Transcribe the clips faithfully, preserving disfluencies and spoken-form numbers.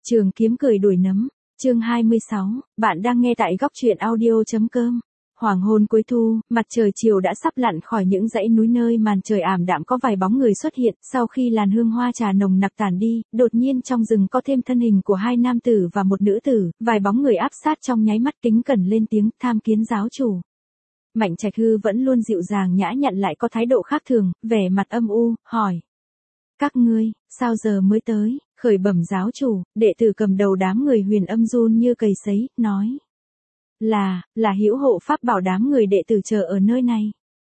Trường kiếm cười đuổi nấm, chương hai mươi sáu, bạn đang nghe tại góc truyện audio.com. Hoàng hôn cuối thu, mặt trời chiều đã sắp lặn khỏi những dãy núi nơi màn trời ảm đạm có vài bóng người xuất hiện, sau khi làn hương hoa trà nồng nặc tàn đi, đột nhiên trong rừng có thêm thân hình của hai nam tử và một nữ tử, vài bóng người áp sát trong nháy mắt kính cẩn lên tiếng, tham kiến giáo chủ. Mạnh Trạch Hư vẫn luôn dịu dàng nhã nhặn lại có thái độ khác thường, vẻ mặt âm u, hỏi. Các ngươi, sao giờ mới tới? Khởi bẩm giáo chủ, đệ tử cầm đầu đám người Huyền Âm run như cầy sấy, nói. Là, là Hữu Hộ Pháp bảo đám người đệ tử chờ ở nơi này.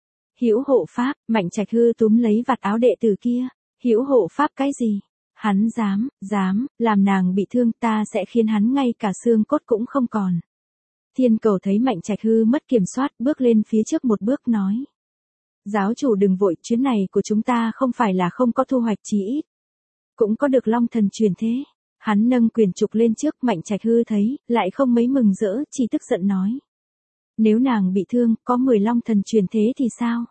Hữu Hộ Pháp, Mạnh Trạch Hư túm lấy vạt áo đệ tử kia. Hữu Hộ Pháp cái gì? Hắn dám, dám, làm nàng bị thương, ta sẽ khiến hắn ngay cả xương cốt cũng không còn. Thiên Cầu thấy Mạnh Trạch Hư mất kiểm soát, bước lên phía trước một bước nói. Giáo chủ đừng vội, chuyến này của chúng ta không phải là không có thu hoạch, chí ít cũng có được Long Thần truyền thế. Hắn nâng quyền trục lên trước, Mạnh Trạch Hư thấy, lại không mấy mừng rỡ, chỉ tức giận nói. Nếu nàng bị thương, có mười Long Thần truyền thế thì sao?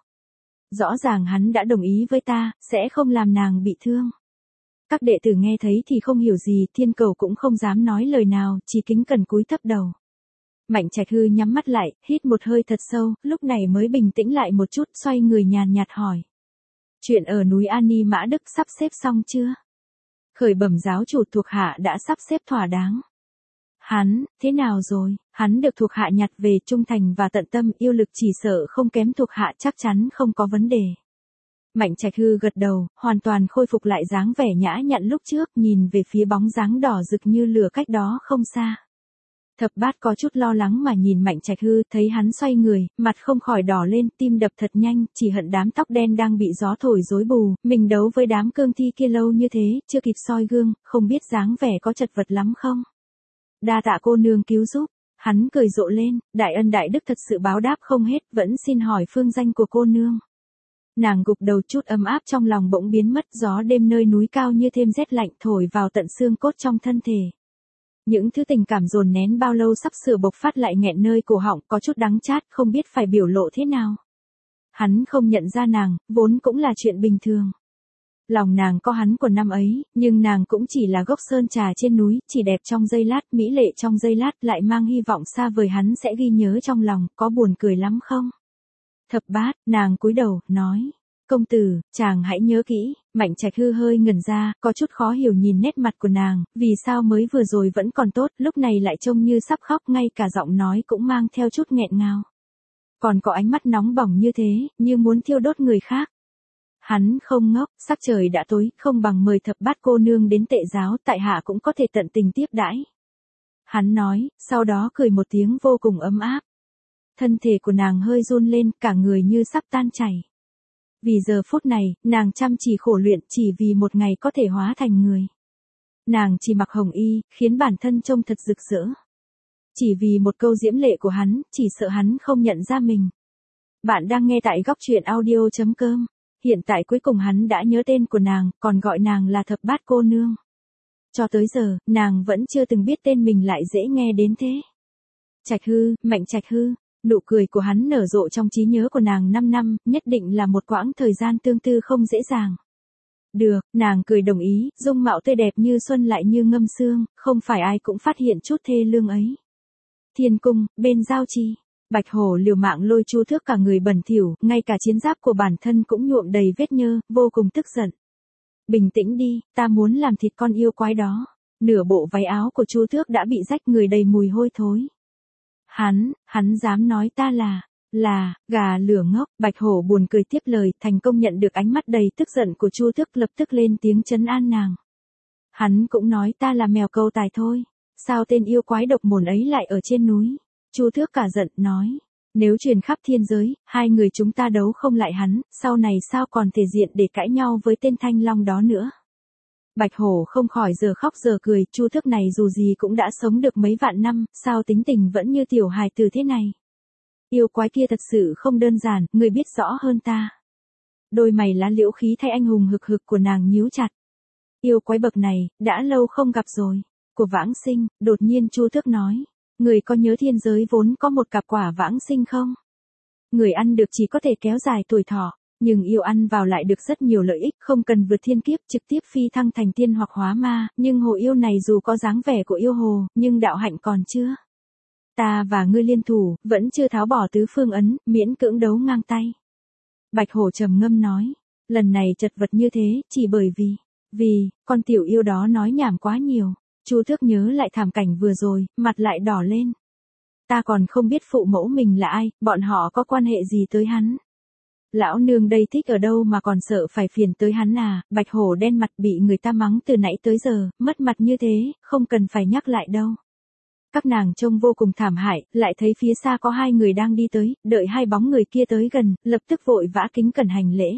Rõ ràng hắn đã đồng ý với ta, sẽ không làm nàng bị thương. Các đệ tử nghe thấy thì không hiểu gì, Thiên Cầu cũng không dám nói lời nào, chỉ kính cẩn cúi thấp đầu. Mạnh Trạch Hư nhắm mắt lại, hít một hơi thật sâu, lúc này mới bình tĩnh lại một chút, xoay người nhàn nhạt hỏi. Chuyện ở núi An Ni Mã Đức sắp xếp xong chưa? Khởi bẩm giáo chủ, thuộc hạ đã sắp xếp thỏa đáng. Hắn, thế nào rồi? Hắn được thuộc hạ nhặt về, trung thành và tận tâm, yêu lực chỉ sợ không kém thuộc hạ, chắc chắn không có vấn đề. Mạnh Trạch Hư gật đầu, hoàn toàn khôi phục lại dáng vẻ nhã nhặn lúc trước, nhìn về phía bóng dáng đỏ rực như lửa cách đó không xa. Thập Bát có chút lo lắng mà nhìn Mạnh Trạch Hư, thấy hắn xoay người, mặt không khỏi đỏ lên, tim đập thật nhanh, chỉ hận đám tóc đen đang bị gió thổi rối bù, mình đấu với đám cương thi kia lâu như thế, chưa kịp soi gương, không biết dáng vẻ có chật vật lắm không? Đa tạ cô nương cứu giúp, hắn cười rộ lên, đại ân đại đức thật sự báo đáp không hết, vẫn xin hỏi phương danh của cô nương. Nàng gục đầu, chút ấm áp trong lòng bỗng biến mất, gió đêm nơi núi cao như thêm rét lạnh thổi vào tận xương cốt trong thân thể. Những thứ tình cảm dồn nén bao lâu sắp sửa bộc phát lại nghẹn nơi cổ họng, có chút đắng chát, không biết phải biểu lộ thế nào. Hắn không nhận ra nàng, vốn cũng là chuyện bình thường. Lòng nàng có hắn của năm ấy, nhưng nàng cũng chỉ là gốc sơn trà trên núi, chỉ đẹp trong giây lát, mỹ lệ trong giây lát, lại mang hy vọng xa vời hắn sẽ ghi nhớ trong lòng, có buồn cười lắm không? Thập Bát, nàng cúi đầu, nói. Công tử, chàng hãy nhớ kỹ. Mạnh Trạch Hư hơi ngẩn ra, có chút khó hiểu nhìn nét mặt của nàng, vì sao mới vừa rồi vẫn còn tốt, lúc này lại trông như sắp khóc, ngay cả giọng nói cũng mang theo chút nghẹn ngào. Còn có ánh mắt nóng bỏng như thế, như muốn thiêu đốt người khác. Hắn không ngốc, sắc trời đã tối, không bằng mời Thập Bát cô nương đến tệ giáo, tại hạ cũng có thể tận tình tiếp đãi. Hắn nói, sau đó cười một tiếng vô cùng ấm áp. Thân thể của nàng hơi run lên, cả người như sắp tan chảy. Vì giờ phút này, nàng chăm chỉ khổ luyện, chỉ vì một ngày có thể hóa thành người. Nàng chỉ mặc hồng y, khiến bản thân trông thật rực rỡ. Chỉ vì một câu diễm lệ của hắn, chỉ sợ hắn không nhận ra mình. Bạn đang nghe tại góc truyện audio.com. Hiện tại cuối cùng hắn đã nhớ tên của nàng, còn gọi nàng là Thập Bát cô nương. Cho tới giờ, nàng vẫn chưa từng biết tên mình lại dễ nghe đến thế. Trạch Hư, Mạnh Trạch Hư. Nụ cười của hắn nở rộ trong trí nhớ của nàng năm năm, nhất định là một quãng thời gian tương tư không dễ dàng. Được, nàng cười đồng ý, dung mạo tươi đẹp như xuân lại như ngâm sương, không phải ai cũng phát hiện chút thê lương ấy. Thiên cung, bên giao trì, Bạch Hổ liều mạng lôi Chu Thước cả người bẩn thỉu, ngay cả chiến giáp của bản thân cũng nhuộm đầy vết nhơ, vô cùng tức giận. Bình tĩnh đi, ta muốn làm thịt con yêu quái đó. Nửa bộ váy áo của Chu Thước đã bị rách, người đầy mùi hôi thối. Hắn, hắn dám nói ta là, là, gà lửa ngốc. Bạch Hổ buồn cười tiếp lời, thành công nhận được ánh mắt đầy tức giận của Chu Thước, lập tức lên tiếng trấn an nàng. Hắn cũng nói ta là mèo câu tài thôi, sao tên yêu quái độc mồm ấy lại ở trên núi? Chu Thước cả giận, nói, nếu truyền khắp thiên giới, hai người chúng ta đấu không lại hắn, sau này sao còn thể diện để cãi nhau với tên Thanh Long đó nữa? Bạch Hổ không khỏi giờ khóc giờ cười, Chu Thước này dù gì cũng đã sống được mấy vạn năm, sao tính tình vẫn như tiểu hài tử thế này? Yêu quái kia thật sự không đơn giản, người biết rõ hơn ta. Đôi mày lá liễu khí thay anh hùng hực hực của nàng nhíu chặt. Yêu quái bậc này, đã lâu không gặp rồi. Của vãng sinh, đột nhiên Chu Thước nói. Người có nhớ thiên giới vốn có một cặp quả vãng sinh không? Người ăn được chỉ có thể kéo dài tuổi thọ, Nhưng yêu ăn vào lại được rất nhiều lợi ích, không cần vượt thiên kiếp trực tiếp phi thăng thành tiên hoặc hóa ma, nhưng hồ yêu này dù có dáng vẻ của yêu hồ, nhưng đạo hạnh còn chưa. Ta và ngươi liên thủ, vẫn chưa tháo bỏ tứ phương ấn, miễn cưỡng đấu ngang tay. Bạch hổ trầm ngâm nói, lần này chật vật như thế, chỉ bởi vì, vì, con tiểu yêu đó nói nhảm quá nhiều. Chu Tước nhớ lại thảm cảnh vừa rồi, mặt lại đỏ lên. Ta còn không biết phụ mẫu mình là ai, bọn họ có quan hệ gì tới hắn. Lão nương đây thích ở đâu mà còn sợ phải phiền tới hắn à, bạch hổ đen mặt bị người ta mắng từ nãy tới giờ, mất mặt như thế, không cần phải nhắc lại đâu. Các nàng trông vô cùng thảm hại, lại thấy phía xa có hai người đang đi tới, đợi hai bóng người kia tới gần, lập tức vội vã kính cẩn hành lễ.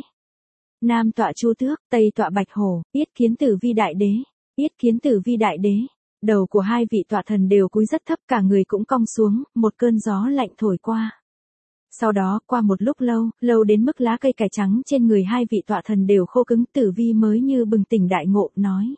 Nam tọa Chu Tước, Tây tọa Bạch Hổ, yết kiến tử vi đại đế, yết kiến tử vi đại đế. Đầu của hai vị tọa thần đều cúi rất thấp, cả người cũng cong xuống, một cơn gió lạnh thổi qua. Sau đó, qua một lúc lâu, lâu đến mức lá cây cải trắng trên người hai vị tọa thần đều khô cứng, tử vi mới như bừng tỉnh đại ngộ, nói.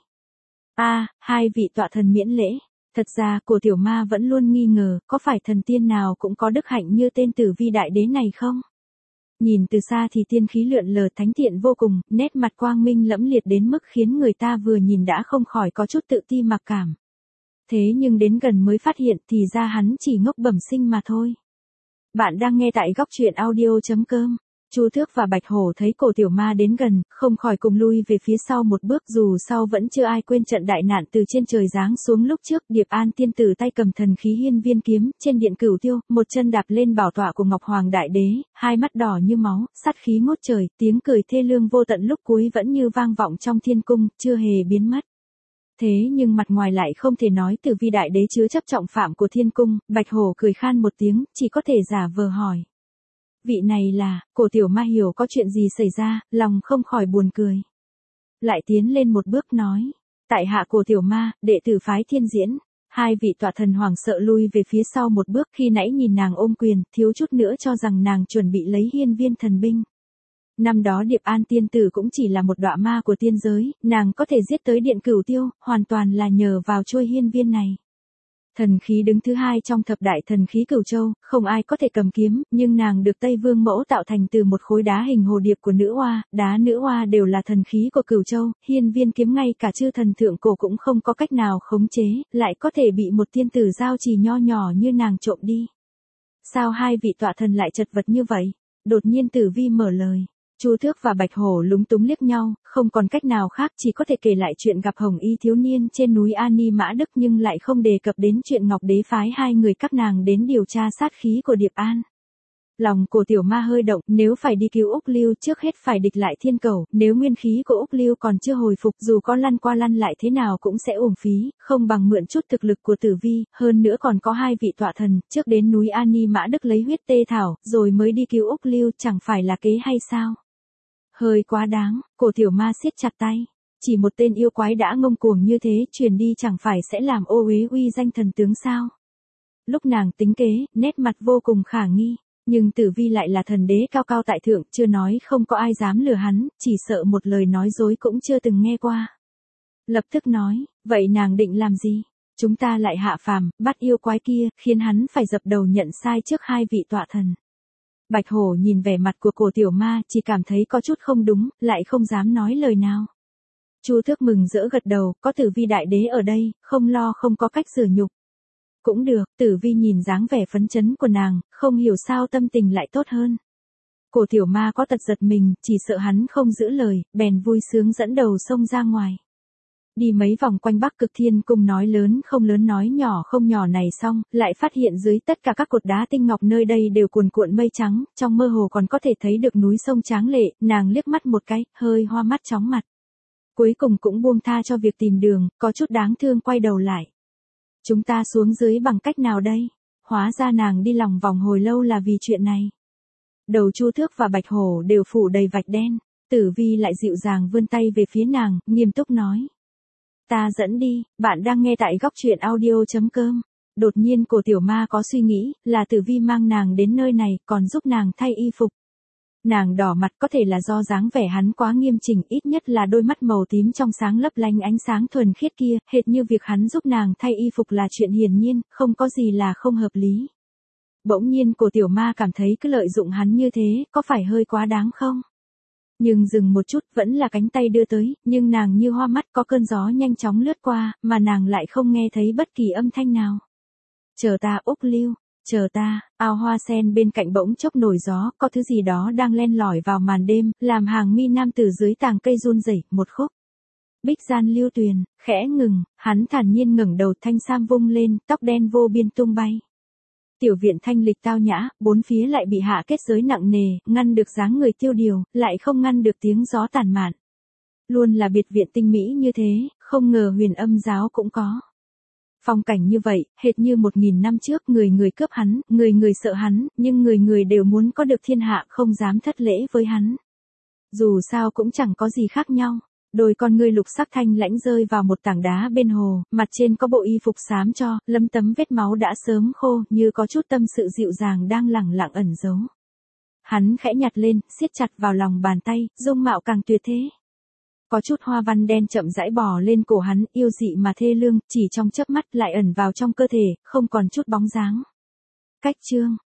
A, hai vị tọa thần miễn lễ. Thật ra, cổ tiểu ma vẫn luôn nghi ngờ, có phải thần tiên nào cũng có đức hạnh như tên tử vi đại đế này không? Nhìn từ xa thì tiên khí lượn lờ thánh thiện vô cùng, nét mặt quang minh lẫm liệt đến mức khiến người ta vừa nhìn đã không khỏi có chút tự ti mặc cảm. Thế nhưng đến gần mới phát hiện thì ra hắn chỉ ngốc bẩm sinh mà thôi. Bạn đang nghe tại góc truyện audio chấm com. Chu Tước và Bạch Hổ thấy cổ tiểu ma đến gần, không khỏi cùng lui về phía sau một bước, dù sau vẫn chưa ai quên trận đại nạn từ trên trời giáng xuống lúc trước. Điệp An tiên tử tay cầm thần khí hiên viên kiếm, trên điện cửu tiêu, một chân đạp lên bảo tọa của Ngọc Hoàng Đại Đế, hai mắt đỏ như máu, sát khí ngút trời, tiếng cười thê lương vô tận lúc cuối vẫn như vang vọng trong thiên cung, chưa hề biến mất. Thế nhưng mặt ngoài lại không thể nói tử vi đại đế chứa chấp trọng phạm của thiên cung. Bạch Hổ cười khan một tiếng, chỉ có thể giả vờ hỏi. Vị này là, cổ tiểu ma hiểu có chuyện gì xảy ra, lòng không khỏi buồn cười. Lại tiến lên một bước nói, tại hạ cổ tiểu ma, đệ tử phái Thiên Diễn. Hai vị tọa thần hoảng sợ lui về phía sau một bước, khi nãy nhìn nàng ôm quyền, thiếu chút nữa cho rằng nàng chuẩn bị lấy hiên viên thần binh. Năm đó Điệp An tiên tử cũng chỉ là một đọa ma của tiên giới, nàng có thể giết tới điện cửu tiêu, hoàn toàn là nhờ vào chuôi hiên viên này. Thần khí đứng thứ hai trong thập đại thần khí Cửu Châu, không ai có thể cầm kiếm, nhưng nàng được Tây Vương mẫu tạo thành từ một khối đá hình hồ điệp của nữ oa, đá nữ oa đều là thần khí của Cửu Châu, hiên viên kiếm ngay cả chư thần thượng cổ cũng không có cách nào khống chế, lại có thể bị một tiên tử giao trì nho nhỏ như nàng trộm đi. Sao hai vị tọa thần lại chật vật như vậy? Đột nhiên tử vi mở lời. Chu Tước và Bạch Hổ lúng túng liếc nhau, không còn cách nào khác chỉ có thể kể lại chuyện gặp Hồng Y thiếu niên trên núi Ani Mã Đức, nhưng lại không đề cập đến chuyện Ngọc Đế phái hai người các nàng đến điều tra sát khí của Điệp An. Lòng cổ tiểu ma hơi động, nếu phải đi cứu Úc Lưu trước hết phải địch lại Thiên Cẩu, nếu nguyên khí của Úc Lưu còn chưa hồi phục dù có lăn qua lăn lại thế nào cũng sẽ uổng phí, không bằng mượn chút thực lực của tử vi, hơn nữa còn có hai vị tọa thần, trước đến núi Ani Mã Đức lấy huyết tê thảo, rồi mới đi cứu Úc Lưu, chẳng phải là kế hay sao? Hơi quá đáng, cổ tiểu ma siết chặt tay. Chỉ một tên yêu quái đã ngông cuồng như thế, truyền đi chẳng phải sẽ làm ô uế uy danh thần tướng sao? Lúc nàng tính kế, nét mặt vô cùng khả nghi. Nhưng tử vi lại là thần đế cao cao tại thượng, chưa nói không có ai dám lừa hắn, chỉ sợ một lời nói dối cũng chưa từng nghe qua. Lập tức nói, vậy nàng định làm gì? Chúng ta lại hạ phàm, bắt yêu quái kia, khiến hắn phải dập đầu nhận sai trước hai vị tọa thần. Bạch Hổ nhìn vẻ mặt của cổ tiểu ma, chỉ cảm thấy có chút không đúng, lại không dám nói lời nào. Chu Tước mừng rỡ gật đầu, có tử vi đại đế ở đây, không lo không có cách sửa nhục. Cũng được, tử vi nhìn dáng vẻ phấn chấn của nàng, không hiểu sao tâm tình lại tốt hơn. Cổ tiểu ma có tật giật mình, chỉ sợ hắn không giữ lời, bèn vui sướng dẫn đầu xông ra ngoài. Đi mấy vòng quanh Bắc Cực Thiên Cung, nói lớn không lớn nói nhỏ không nhỏ này xong, lại phát hiện dưới tất cả các cột đá tinh ngọc nơi đây đều cuồn cuộn mây trắng, trong mơ hồ còn có thể thấy được núi sông tráng lệ, nàng liếc mắt một cái, hơi hoa mắt chóng mặt. Cuối cùng cũng buông tha cho việc tìm đường, có chút đáng thương quay đầu lại. Chúng ta xuống dưới bằng cách nào đây? Hóa ra nàng đi lòng vòng hồi lâu là vì chuyện này. Đầu Chu Tước và Bạch Hổ đều phủ đầy vạch đen, tử vi lại dịu dàng vươn tay về phía nàng, nghiêm túc nói. Ta dẫn đi, bạn đang nghe tại góc truyện audio chấm com. Đột nhiên cổ tiểu ma có suy nghĩ, là tử vi mang nàng đến nơi này, còn giúp nàng thay y phục. Nàng đỏ mặt, có thể là do dáng vẻ hắn quá nghiêm chỉnh, ít nhất là đôi mắt màu tím trong sáng lấp lánh ánh sáng thuần khiết kia, hệt như việc hắn giúp nàng thay y phục là chuyện hiển nhiên, không có gì là không hợp lý. Bỗng nhiên cổ tiểu ma cảm thấy cứ lợi dụng hắn như thế, có phải hơi quá đáng không? Nhưng dừng một chút, vẫn là cánh tay đưa tới, nhưng nàng như hoa mắt, có cơn gió nhanh chóng lướt qua, mà nàng lại không nghe thấy bất kỳ âm thanh nào. Chờ ta Úc Lưu, chờ ta, ao hoa sen bên cạnh bỗng chốc nổi gió, có thứ gì đó đang len lỏi vào màn đêm, làm hàng mi nam từ dưới tàng cây run rẩy, một khúc. Bích gian lưu tuyền, khẽ ngừng, hắn thản nhiên ngẩng đầu, thanh sam vung lên, tóc đen vô biên tung bay. Tiểu viện thanh lịch tao nhã, bốn phía lại bị hạ kết giới nặng nề, ngăn được dáng người tiêu điều, lại không ngăn được tiếng gió tản mạn. Luôn là biệt viện tinh mỹ như thế, không ngờ Huyền Âm giáo cũng có. Phong cảnh như vậy, hệt như một nghìn năm trước, người người cướp hắn, người người sợ hắn, nhưng người người đều muốn có được thiên hạ, không dám thất lễ với hắn. Dù sao cũng chẳng có gì khác nhau. Đôi con ngươi lục sắc thanh lãnh rơi vào một tảng đá bên hồ, mặt trên có bộ y phục xám cho, lấm tấm vết máu đã sớm khô, như có chút tâm sự dịu dàng đang lẳng lặng ẩn giấu. Hắn khẽ nhặt lên, siết chặt vào lòng bàn tay, dung mạo càng tuyệt thế. Có chút hoa văn đen chậm rãi bò lên cổ hắn, yêu dị mà thê lương, chỉ trong chớp mắt lại ẩn vào trong cơ thể, không còn chút bóng dáng. Cách chương